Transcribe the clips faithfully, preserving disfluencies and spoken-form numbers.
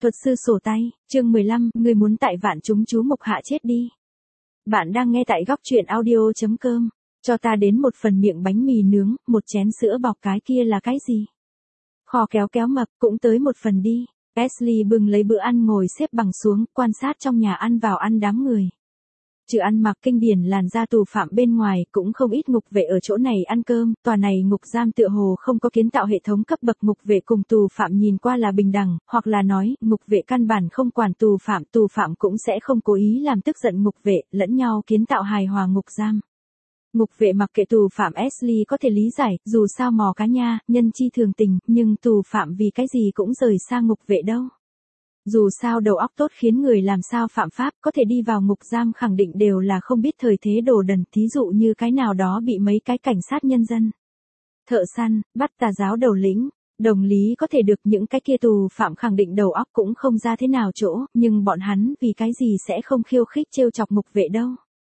Thuật sư sổ tay, chương mười lăm, người muốn tại vạn chúng chú mục hạ chết đi. Bạn đang nghe tại góc truyện audio chấm com. Cho ta đến một phần miệng bánh mì nướng, một chén sữa bọc, cái kia là cái gì? Kho kéo kéo mập, cũng tới một phần đi. Ashley bưng lấy bữa ăn ngồi xếp bằng xuống, quan sát trong nhà ăn vào ăn đám người. Trừ ăn mặc kinh điển làn da tù phạm bên ngoài, cũng không ít ngục vệ ở chỗ này ăn cơm, tòa này ngục giam tựa hồ không có kiến tạo hệ thống cấp bậc ngục vệ cùng tù phạm nhìn qua là bình đẳng, hoặc là nói, ngục vệ căn bản không quản tù phạm, tù phạm cũng sẽ không cố ý làm tức giận ngục vệ, lẫn nhau kiến tạo hài hòa ngục giam. Ngục vệ mặc kệ tù phạm Ashley có thể lý giải, dù sao mò cá nha, nhân chi thường tình, nhưng tù phạm vì cái gì cũng rời xa ngục vệ đâu. Dù sao đầu óc tốt khiến người làm sao phạm pháp, có thể đi vào ngục giam khẳng định đều là không biết thời thế đồ đần, thí dụ như cái nào đó bị mấy cái cảnh sát nhân dân, thợ săn, bắt tà giáo đầu lĩnh, đồng lý có thể được, những cái kia tù phạm khẳng định đầu óc cũng không ra thế nào chỗ, nhưng bọn hắn vì cái gì sẽ không khiêu khích trêu chọc ngục vệ đâu.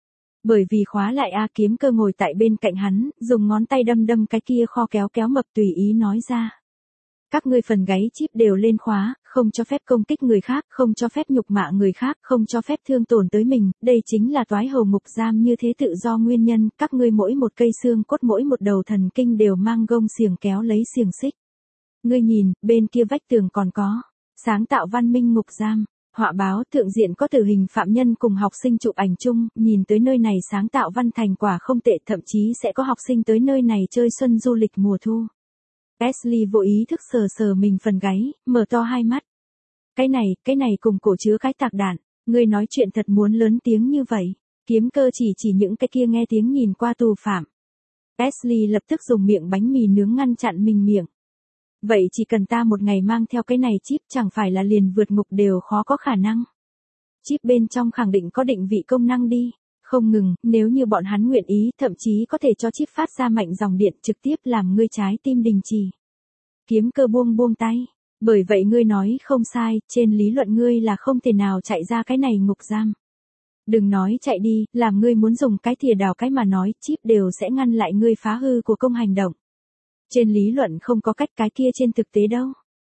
Bởi vì khóa lại A Kiếm Cơ ngồi tại bên cạnh hắn, dùng ngón tay đâm đâm cái kia kho kéo kéo mập, tùy ý nói ra. Các ngươi phần gáy chip đều lên khóa, không cho phép công kích người khác, không cho phép nhục mạ người khác, không cho phép thương tổn tới mình, đây chính là toái hầu ngục giam như thế tự do nguyên nhân, các ngươi mỗi một cây xương cốt mỗi một đầu thần kinh đều mang gông xiềng kéo lấy xiềng xích. Ngươi nhìn, bên kia vách tường còn có, sáng tạo văn minh ngục giam, họa báo thượng diện có tử hình phạm nhân cùng học sinh chụp ảnh chung, nhìn tới nơi này sáng tạo văn thành quả không tệ, thậm chí sẽ có học sinh tới nơi này chơi xuân du lịch mùa thu. Ashley vô ý thức sờ sờ mình phần gáy, mở to hai mắt. Cái này, cái này cùng cổ chứa cái tạc đạn, ngươi nói chuyện thật muốn lớn tiếng như vậy. Kiếm Cơ chỉ chỉ những cái kia nghe tiếng nhìn qua tù phạm. Ashley lập tức dùng miệng bánh mì nướng ngăn chặn mình miệng. Vậy chỉ cần ta một ngày mang theo cái này chip, chẳng phải là liền vượt ngục đều khó có khả năng. Chip bên trong khẳng định có định vị công năng đi. Không ngừng, nếu như bọn hắn nguyện ý, thậm chí có thể cho chip phát ra mạnh dòng điện trực tiếp làm ngươi trái tim đình chỉ. Kiếm Cơ buông buông tay. Bởi vậy ngươi nói không sai, trên lý luận ngươi là không thể nào chạy ra cái này ngục giam. Đừng nói chạy đi, làm ngươi muốn dùng cái thìa đào cái mà nói, chip đều sẽ ngăn lại ngươi phá hư của công hành động. Trên lý luận không có cách, cái kia trên thực tế đâu.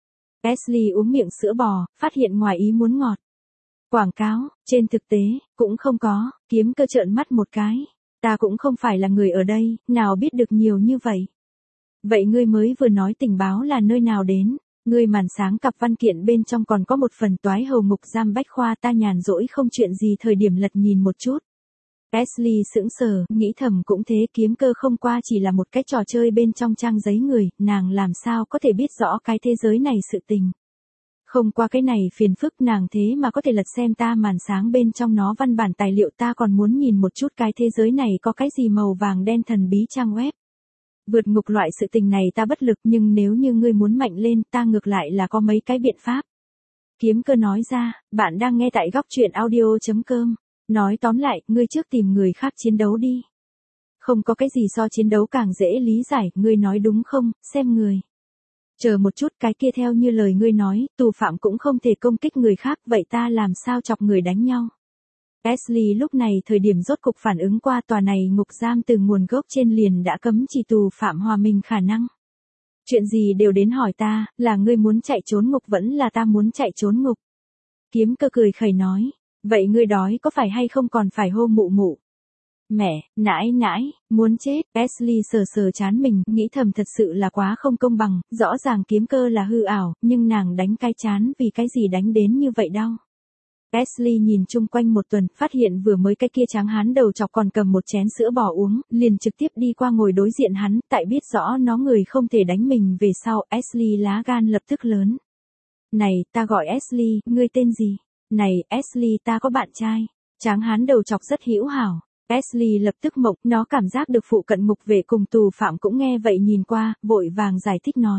Ashley uống miệng sữa bò, phát hiện ngoài ý muốn ngọt. Quảng cáo, trên thực tế, cũng không có. Kiếm Cơ trợn mắt một cái. Ta cũng không phải là người ở đây, nào biết được nhiều như vậy. Vậy ngươi mới vừa nói tình báo là nơi nào đến? Ngươi màn sáng cặp văn kiện bên trong còn có một phần toái hầu ngục giam bách khoa, ta nhàn rỗi không chuyện gì thời điểm lật nhìn một chút. Ashley sững sờ, nghĩ thầm cũng thế, Kiếm Cơ không qua chỉ là một cái trò chơi bên trong trang giấy người, nàng làm sao có thể biết rõ cái thế giới này sự tình. Không qua cái này phiền phức, nàng thế mà có thể lật xem ta màn sáng bên trong nó văn bản tài liệu, ta còn muốn nhìn một chút cái thế giới này có cái gì màu vàng đen thần bí trang web. Vượt ngục loại sự tình này ta bất lực, nhưng nếu như ngươi muốn mạnh lên, ta ngược lại là có mấy cái biện pháp. Kiếm Cơ nói ra, bạn đang nghe tại góc truyện audio chấm com. Nói tóm lại, ngươi trước tìm người khác chiến đấu đi. Không có cái gì so chiến đấu càng dễ lý giải, ngươi nói đúng không, xem người. Chờ một chút, cái kia theo như lời ngươi nói, tù phạm cũng không thể công kích người khác, vậy ta làm sao chọc người đánh nhau? Ashley lúc này thời điểm rốt cục phản ứng qua, tòa này ngục giam từ nguồn gốc trên liền đã cấm chỉ tù phạm hòa mình khả năng. Chuyện gì đều đến hỏi ta, là ngươi muốn chạy trốn ngục vẫn là ta muốn chạy trốn ngục? Kiếm Cơ cười khẩy nói, vậy ngươi đói có phải hay không còn phải hô mụ mụ? Mẹ, nãi nãi, muốn chết. Ashley sờ sờ chán mình, nghĩ thầm thật sự là quá không công bằng, rõ ràng Kiếm Cơ là hư ảo, nhưng nàng đánh cái chán vì cái gì đánh đến như vậy đau. Ashley nhìn chung quanh một tuần, phát hiện vừa mới cái kia tráng hán đầu chọc còn cầm một chén sữa bò uống, liền trực tiếp đi qua ngồi đối diện hắn, tại biết rõ nó người không thể đánh mình về sau, Ashley lá gan lập tức lớn. Này, ta gọi Ashley, ngươi tên gì? Này, Ashley, ta có bạn trai. Tráng hán đầu chọc rất hữu hảo. Ashley lập tức mộng, nó cảm giác được phụ cận ngục vệ cùng tù phạm cũng nghe vậy nhìn qua, vội vàng giải thích nói.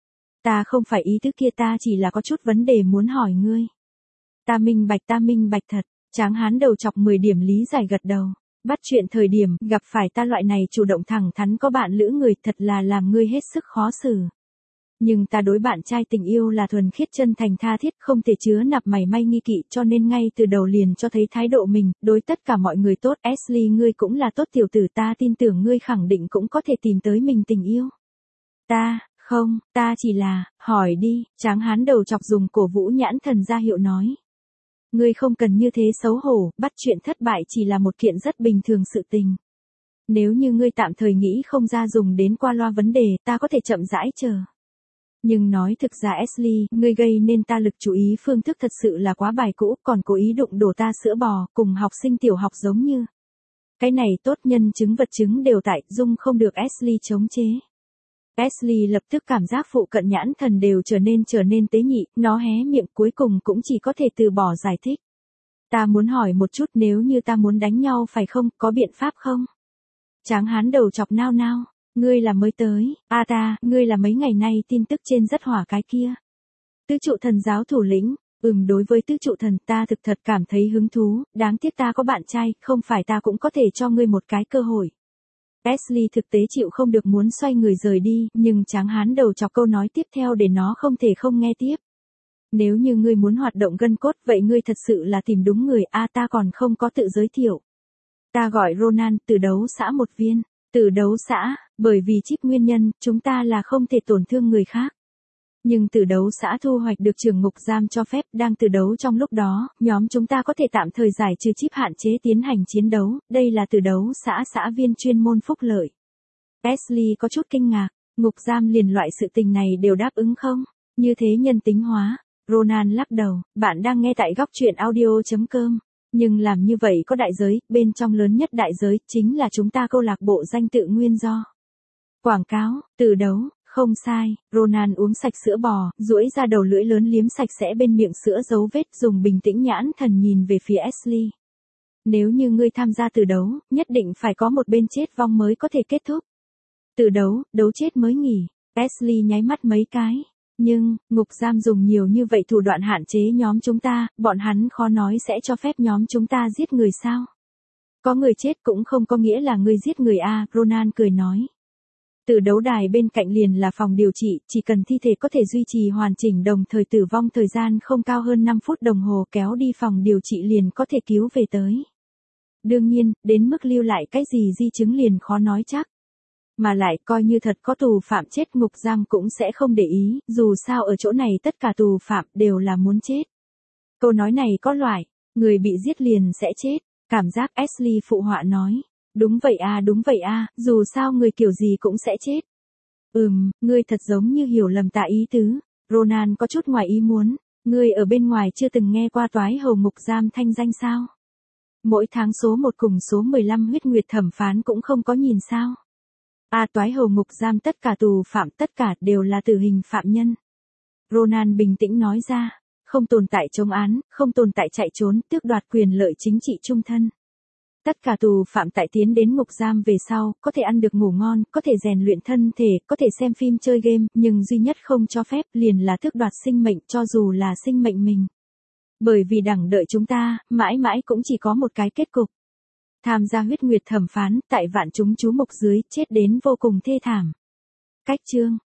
Ta không phải ý tứ kia, ta chỉ là có chút vấn đề muốn hỏi ngươi. Ta minh bạch, ta minh bạch thật. Tráng hán đầu chọc mười điểm lý giải gật đầu. Bắt chuyện thời điểm, gặp phải ta loại này chủ động thẳng thắn có bạn lữ người, thật là làm ngươi hết sức khó xử. Nhưng ta đối bạn trai tình yêu là thuần khiết chân thành tha thiết, không thể chứa nạp mảy may nghi kỵ, cho nên ngay từ đầu liền cho thấy thái độ mình, đối tất cả mọi người tốt. Ashley, ngươi cũng là tốt tiểu tử, ta tin tưởng ngươi khẳng định cũng có thể tìm tới mình tình yêu. Ta, Không, ta chỉ là, hỏi đi, tráng hán đầu chọc dùng cổ vũ nhãn thần ra hiệu nói. Ngươi không cần như thế xấu hổ, bắt chuyện thất bại chỉ là một kiện rất bình thường sự tình. Nếu như ngươi tạm thời nghĩ không ra dùng đến qua loa vấn đề, ta có thể chậm rãi chờ. Nhưng nói thực ra Ashley, ngươi gây nên ta lực chú ý phương thức thật sự là quá bài cũ, còn cố ý đụng đổ ta sữa bò, cùng học sinh tiểu học giống như. Cái này tốt, nhân chứng vật chứng đều tại, dung không được Ashley chống chế. Ashley lập tức cảm giác phụ cận nhãn thần đều trở nên trở nên tế nhị, nó hé miệng cuối cùng cũng chỉ có thể từ bỏ giải thích. Ta muốn hỏi một chút, nếu như ta muốn đánh nhau phải không, có biện pháp không? Tráng hán đầu chọc nao nao, ngươi là mới tới, a ta, ngươi là mấy ngày nay tin tức trên rất hỏa cái kia. Tứ trụ thần giáo thủ lĩnh, ừm đối với tứ trụ thần ta thực thật cảm thấy hứng thú, đáng tiếc ta có bạn trai, không phải ta cũng có thể cho ngươi một cái cơ hội. Ashley thực tế chịu không được muốn xoay người rời đi, nhưng tráng hán đầu chọc câu nói tiếp theo để nó không thể không nghe tiếp. Nếu như ngươi muốn hoạt động gân cốt vậy ngươi thật sự là tìm đúng người, a ta còn không có tự giới thiệu. Ta gọi Ronan, từ đấu xã một viên. Từ đấu xã, bởi vì chip nguyên nhân, chúng ta là không thể tổn thương người khác. Nhưng từ đấu xã thu hoạch được trường ngục giam cho phép, đang từ đấu trong lúc đó, nhóm chúng ta có thể tạm thời giải trừ chip hạn chế tiến hành chiến đấu, đây là từ đấu xã xã viên chuyên môn phúc lợi. Ashley có chút kinh ngạc, ngục giam liền loại sự tình này đều đáp ứng không? Như thế nhân tính hóa. Ronan lắc đầu, bạn đang nghe tại góc truyện audio chấm com. Nhưng làm như vậy có đại giới, bên trong lớn nhất đại giới, chính là chúng ta câu lạc bộ danh tự nguyên do. Quảng cáo, từ đấu, không sai, Ronan uống sạch sữa bò, duỗi ra đầu lưỡi lớn liếm sạch sẽ bên miệng sữa dấu vết, dùng bình tĩnh nhãn thần nhìn về phía Ashley. Nếu như ngươi tham gia từ đấu, nhất định phải có một bên chết vong mới có thể kết thúc. Từ đấu, đấu chết mới nghỉ, Ashley nháy mắt mấy cái. Nhưng, ngục giam dùng nhiều như vậy thủ đoạn hạn chế nhóm chúng ta, bọn hắn khó nói sẽ cho phép nhóm chúng ta giết người sao? Có người chết cũng không có nghĩa là người giết người a, Ronan cười nói. Từ đấu đài bên cạnh liền là phòng điều trị, chỉ cần thi thể có thể duy trì hoàn chỉnh đồng thời tử vong thời gian không cao hơn năm phút đồng hồ kéo đi phòng điều trị liền có thể cứu về tới. Đương nhiên, đến mức lưu lại cái gì di chứng liền khó nói chắc. Mà lại coi như thật có tù phạm chết ngục giam cũng sẽ không để ý, dù sao ở chỗ này tất cả tù phạm đều là muốn chết. Câu nói này có loại, người bị giết liền sẽ chết, cảm giác Ashley phụ họa nói. Đúng vậy a đúng vậy a dù sao người kiểu gì cũng sẽ chết. Ừm, ngươi thật giống như hiểu lầm ta ý tứ. Ronan có chút ngoài ý muốn, ngươi ở bên ngoài chưa từng nghe qua toái hầu ngục giam thanh danh sao? Mỗi tháng số một cùng số mười lăm huyết nguyệt thẩm phán cũng không có nhìn sao? A toái hầu ngục giam tất cả tù phạm tất cả đều là tử hình phạm nhân. Ronan bình tĩnh nói ra, không tồn tại chống án, không tồn tại chạy trốn, tước đoạt quyền lợi chính trị chung thân. Tất cả tù phạm tại tiến đến ngục giam về sau, có thể ăn được ngủ ngon, có thể rèn luyện thân thể, có thể xem phim chơi game, nhưng duy nhất không cho phép liền là tước đoạt sinh mệnh cho dù là sinh mệnh mình. Bởi vì đẳng đợi chúng ta, mãi mãi cũng chỉ có một cái kết cục. Tham gia huyết nguyệt thẩm phán, tại vạn chúng chú mục dưới, chết đến vô cùng thê thảm. Cách chương